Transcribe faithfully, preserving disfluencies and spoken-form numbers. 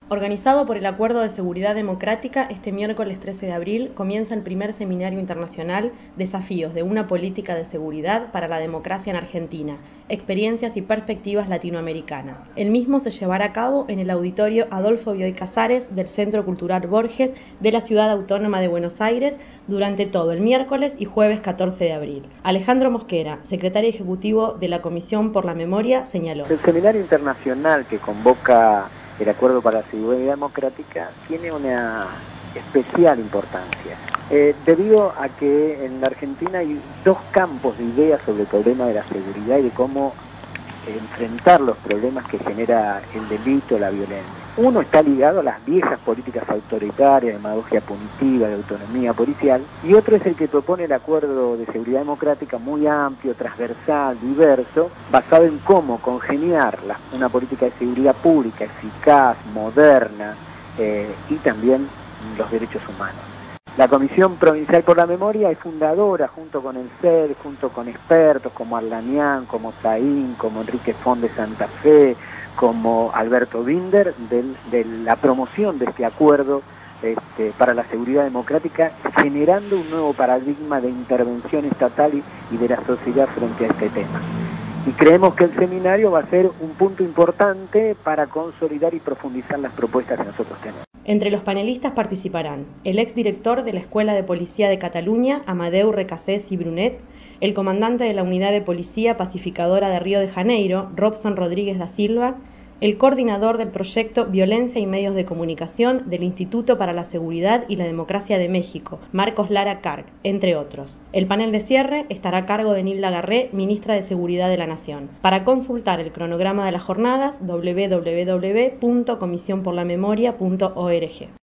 Organizado por el Acuerdo de Seguridad Democrática, este miércoles trece de abril comienza el primer seminario internacional Desafíos de una política de seguridad para la democracia en Argentina, experiencias y perspectivas latinoamericanas. El mismo se llevará a cabo en el auditorio Adolfo Bioy Casares del Centro Cultural Borges de la Ciudad Autónoma de Buenos Aires durante todo el miércoles y jueves catorce de abril. Alejandro Mosquera, secretario ejecutivo de la Comisión por la Memoria, señaló: El seminario internacional que convoca el Acuerdo para la Seguridad Democrática tiene una especial importancia, eh, debido a que en la Argentina hay dos campos de ideas sobre el problema de la seguridad y de cómo enfrentar los problemas que genera el delito, la violencia. Uno está ligado a las viejas políticas autoritarias, de demagogia punitiva, de autonomía policial, y otro es el que propone el Acuerdo de Seguridad Democrática, muy amplio, transversal, diverso, basado en cómo congeniar la, una política de seguridad pública eficaz, moderna, eh, y también los derechos humanos. La Comisión Provincial por la Memoria es fundadora, junto con el C E D, junto con expertos como Arlanian, como Zain, como Enrique Font de Santa Fe, como Alberto Binder, del, de la promoción de este acuerdo este, para la seguridad democrática, generando un nuevo paradigma de intervención estatal y, y de la sociedad frente a este tema. Y creemos que el seminario va a ser un punto importante para consolidar y profundizar las propuestas que nosotros tenemos. Entre los panelistas participarán el exdirector de la Escuela de Policía de Cataluña, Amadeu Recasés i Brunet, el comandante de la Unidad de Policía Pacificadora de Río de Janeiro, Robson Rodríguez da Silva, el coordinador del proyecto Violencia y Medios de Comunicación del Instituto para la Seguridad y la Democracia de México, Marcos Lara Carg, entre otros. El panel de cierre estará a cargo de Nilda Garré, ministra de Seguridad de la Nación. Para consultar el cronograma de las jornadas, doble u doble u doble u punto comisión por la memoria punto org.